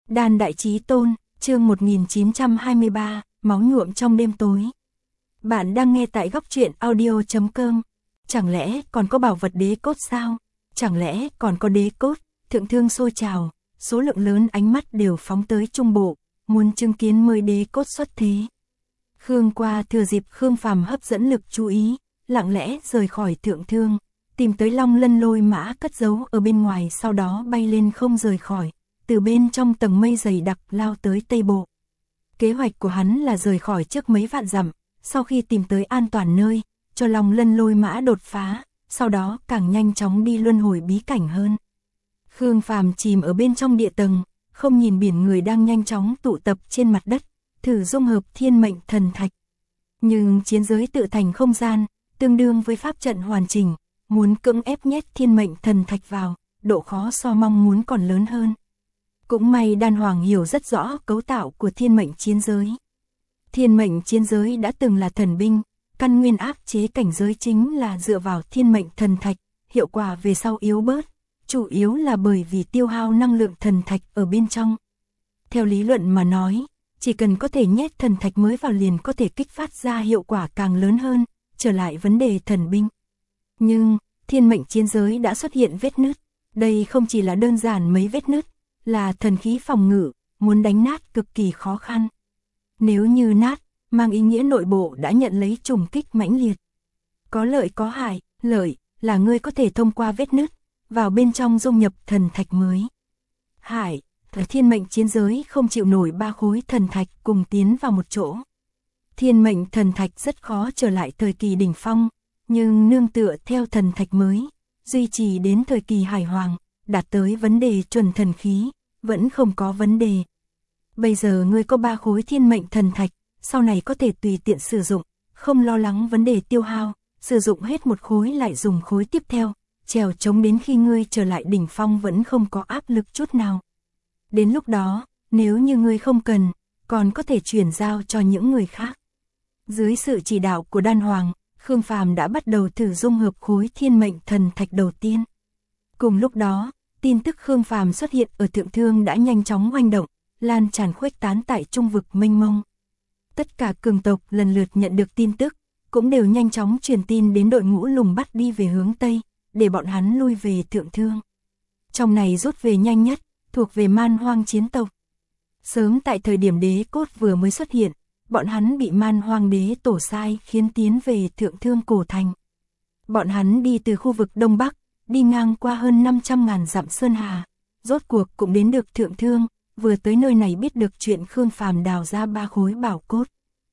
Đan Đại Chí Tôn, chương 1923, máu nhuộm trong đêm tối. Bạn đang nghe tại góc truyện audio.com. Chẳng lẽ còn có bảo vật đế cốt sao? Chẳng lẽ còn có đế cốt? Thượng thương sôi trào, số lượng lớn ánh mắt đều phóng tới Trung Bộ, muốn chứng kiến mới đế cốt xuất thế. Khương Qua thừa dịp Khương Phàm hấp dẫn lực chú ý, lặng lẽ rời khỏi thượng thương, tìm tới Long Lân Lôi Mã cất giấu ở bên ngoài, sau đó bay lên không rời khỏi, từ bên trong tầng mây dày đặc lao tới Tây Bộ. Kế hoạch của hắn là rời khỏi trước mấy vạn dặm, sau khi tìm tới an toàn nơi, cho Long Lân Lôi Mã đột phá, sau đó càng nhanh chóng đi luân hồi bí cảnh hơn. Khương Phàm chìm ở bên trong địa tầng, không nhìn biển người đang nhanh chóng tụ tập trên mặt đất, thử dung hợp thiên mệnh thần thạch. Nhưng chiến giới tự thành không gian, tương đương với pháp trận hoàn chỉnh, muốn cưỡng ép nhét thiên mệnh thần thạch vào, độ khó so mong muốn còn lớn hơn. Cũng may Đan Hoàng hiểu rất rõ cấu tạo của thiên mệnh chiến giới. Thiên mệnh chiến giới đã từng là thần binh, căn nguyên áp chế cảnh giới chính là dựa vào thiên mệnh thần thạch, hiệu quả về sau yếu bớt, chủ yếu là bởi vì tiêu hao năng lượng thần thạch ở bên trong. Theo lý luận mà nói, chỉ cần có thể nhét thần thạch mới vào liền có thể kích phát ra hiệu quả càng lớn hơn, trở lại vấn đề thần binh. Nhưng, thiên mệnh chiến giới đã xuất hiện vết nứt, đây không chỉ là đơn giản mấy vết nứt, là thần khí phòng ngự, muốn đánh nát cực kỳ khó khăn. Nếu như nát, mang ý nghĩa nội bộ đã nhận lấy trùng kích mãnh liệt. Có lợi có hại, lợi là ngươi có thể thông qua vết nứt, vào bên trong dung nhập thần thạch mới. Hại, thiên mệnh chiến giới không chịu nổi ba khối thần thạch cùng tiến vào một chỗ. Thiên mệnh thần thạch rất khó trở lại thời kỳ đỉnh phong, nhưng nương tựa theo thần thạch mới, duy trì đến thời kỳ hải hoàng, đạt tới vấn đề chuẩn thần khí, vẫn không có vấn đề. Bây giờ ngươi có 3 khối thiên mệnh thần thạch, sau này có thể tùy tiện sử dụng, không lo lắng vấn đề tiêu hao, sử dụng hết một khối lại dùng khối tiếp theo, trèo chống đến khi ngươi trở lại đỉnh phong vẫn không có áp lực chút nào. Đến lúc đó, nếu như ngươi không cần, còn có thể chuyển giao cho những người khác. Dưới sự chỉ đạo của Đan Hoàng, Khương Phàm đã bắt đầu thử dung hợp khối thiên mệnh thần thạch đầu tiên. Cùng lúc đó, tin tức Khương Phàm xuất hiện ở thượng thương đã nhanh chóng oanh động, lan tràn khuếch tán tại trung vực mênh mông. Tất cả cường tộc lần lượt nhận được tin tức, cũng đều nhanh chóng truyền tin đến đội ngũ lùng bắt đi về hướng Tây, để bọn hắn lui về thượng thương. Trong này rút về nhanh nhất, thuộc về Man Hoang chiến tộc. Sớm tại thời điểm đế cốt vừa mới xuất hiện, bọn hắn bị Man Hoang đế tổ sai khiến tiến về thượng thương cổ thành. Bọn hắn đi từ khu vực Đông Bắc, đi ngang qua hơn 500.000 dặm sơn hà, rốt cuộc cũng đến được thượng thương, vừa tới nơi này biết được chuyện Khương Phàm đào ra 3 khối bảo cốt.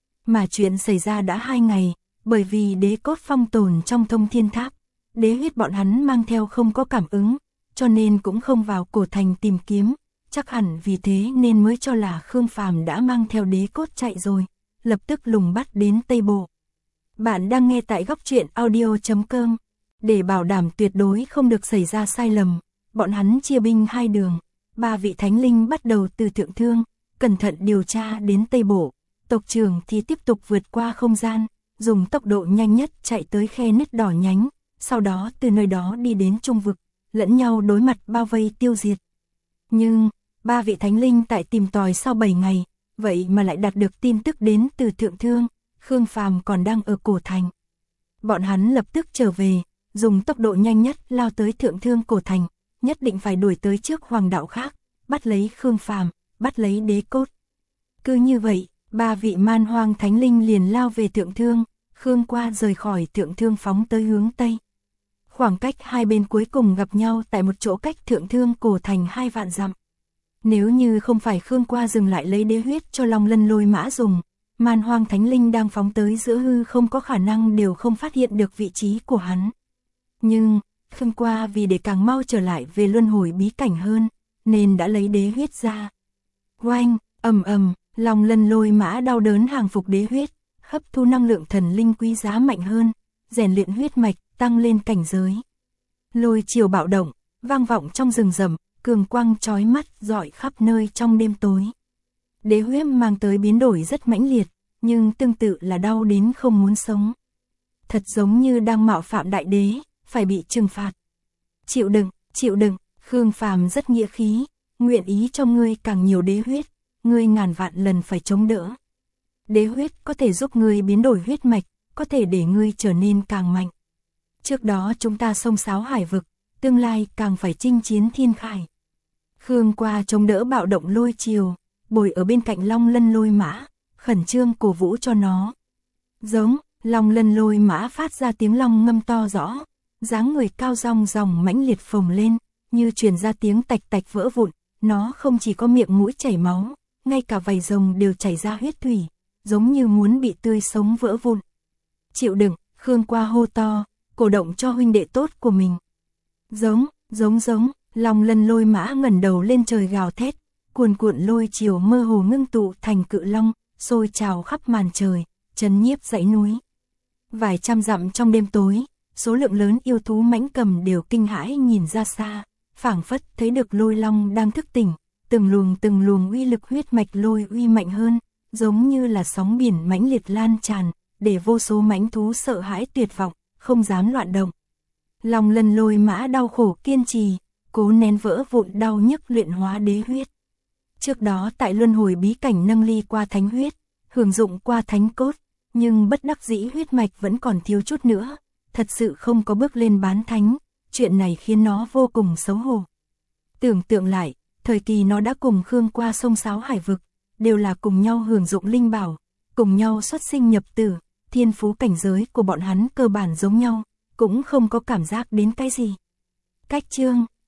Mà chuyện xảy ra đã 2 ngày, bởi vì đế cốt phong tồn trong thông thiên tháp, đế huyết bọn hắn mang theo không có cảm ứng, cho nên cũng không vào cổ thành tìm kiếm, chắc hẳn vì thế nên mới cho là Khương Phàm đã mang theo đế cốt chạy rồi, lập tức lùng bắt đến Tây Bộ. Bạn đang nghe tại góc truyện audio.com. Để bảo đảm tuyệt đối không được xảy ra sai lầm, bọn hắn chia binh 2 đường, 3 vị thánh linh bắt đầu từ thượng thương, cẩn thận điều tra đến Tây Bộ, tộc trưởng thì tiếp tục vượt qua không gian, dùng tốc độ nhanh nhất chạy tới khe nứt đỏ nhánh, sau đó từ nơi đó đi đến trung vực, lẫn nhau đối mặt bao vây tiêu diệt. Nhưng, 3 vị thánh linh tại tìm tòi sau 7 ngày, vậy mà lại đạt được tin tức đến từ thượng thương, Khương Phàm còn đang ở cổ thành. Bọn hắn lập tức trở về, dùng tốc độ nhanh nhất lao tới thượng thương cổ thành, nhất định phải đuổi tới trước hoàng đạo khác, bắt lấy Khương Phàm, bắt lấy đế cốt. Cứ như vậy, 3 vị Man Hoang thánh linh liền lao về thượng thương, Khương Qua rời khỏi thượng thương phóng tới hướng Tây. Khoảng cách hai bên cuối cùng gặp nhau tại một chỗ cách thượng thương cổ thành 2 vạn dặm. Nếu như không phải Khương Qua dừng lại lấy đế huyết cho Long Lân Lôi Mã dùng, Man Hoang thánh linh đang phóng tới giữa hư không có khả năng đều không phát hiện được vị trí của hắn. Nhưng, Khương Qua vì để càng mau trở lại về luân hồi bí cảnh hơn, nên đã lấy đế huyết ra. Oanh, ầm ầm, Long Lân Lôi Mã đau đớn hàng phục đế huyết, hấp thu năng lượng thần linh quý giá mạnh hơn, rèn luyện huyết mạch, tăng lên cảnh giới. Lôi chiều bạo động, vang vọng trong rừng rậm, cường quang chói mắt rọi khắp nơi trong đêm tối. Đế huyết mang tới biến đổi rất mãnh liệt, nhưng tương tự là đau đến không muốn sống. Thật giống như đang mạo phạm đại đế, phải bị trừng phạt. Chịu đựng, Khương Phàm rất nghĩa khí, nguyện ý cho ngươi càng nhiều đế huyết, ngươi ngàn vạn lần phải chống đỡ. Đế huyết có thể giúp ngươi biến đổi huyết mạch, có thể để ngươi trở nên càng mạnh. Trước đó chúng ta xông xáo hải vực, tương lai càng phải chinh chiến thiên khải. Khương Qua chống đỡ bạo động lôi triều, bồi ở bên cạnh Long Lân Lôi Mã, khẩn trương cổ vũ cho nó. Giống, Long Lân Lôi Mã phát ra tiếng long ngâm to rõ, dáng người cao rong ròng mãnh liệt phồng lên, như truyền ra tiếng tạch tạch vỡ vụn, nó không chỉ có miệng mũi chảy máu, ngay cả vảy rồng đều chảy ra huyết thủy, giống như muốn bị tươi sống vỡ vụn. Chịu đựng, Khương Qua hô to, cổ động cho huynh đệ tốt của mình. Giống, Long Lân Lôi Mã ngẩng đầu lên trời gào thét, cuồn cuộn lôi chiều mơ hồ ngưng tụ thành cự long, sôi trào khắp màn trời, trấn nhiếp dãy núi. Vài trăm dặm trong đêm tối, số lượng lớn yêu thú mãnh cầm đều kinh hãi nhìn ra xa, phảng phất thấy được lôi long đang thức tỉnh, từng luồng uy lực huyết mạch lôi uy mạnh hơn, giống như là sóng biển mãnh liệt lan tràn, để vô số mãnh thú sợ hãi tuyệt vọng, không dám loạn động. Long Lân Lôi Mã đau khổ kiên trì, cố nén vỡ vụn đau nhức luyện hóa đế huyết. Trước đó tại luân hồi bí cảnh nâng ly qua thánh huyết, hưởng dụng qua thánh cốt, nhưng bất đắc dĩ huyết mạch vẫn còn thiếu chút nữa, thật sự không có bước lên bán thánh, chuyện này khiến nó vô cùng xấu hổ. Tưởng tượng lại, thời kỳ nó đã cùng Khương Qua sông sáo hải vực, đều là cùng nhau hưởng dụng linh bảo, cùng nhau xuất sinh nhập tử, thiên phú cảnh giới của bọn hắn cơ bản giống nhau, cũng không có cảm giác đến cái gì. Cách chương